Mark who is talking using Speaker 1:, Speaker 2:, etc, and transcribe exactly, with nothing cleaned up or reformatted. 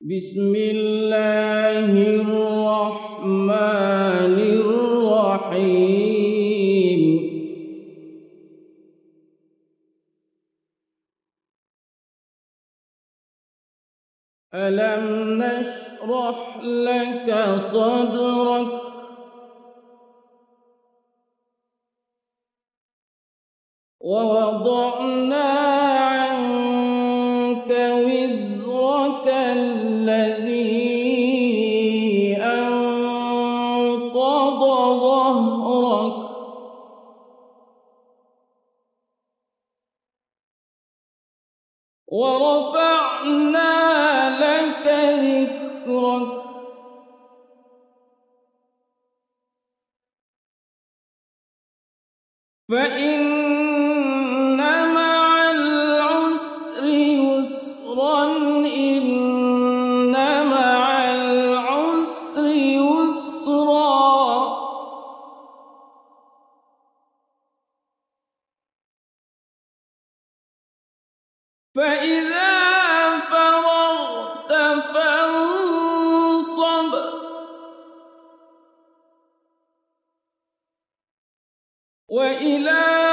Speaker 1: بسم الله الرحمن الرحيم. ألم نشرح لك صدرك ووضعنا عنك وزرك الذي أنقض ظهرك ورفعنا لك ذكرك فإن مع العسر يسرا إن مع العسر يسرا فإذا فرغت فانصب وإلى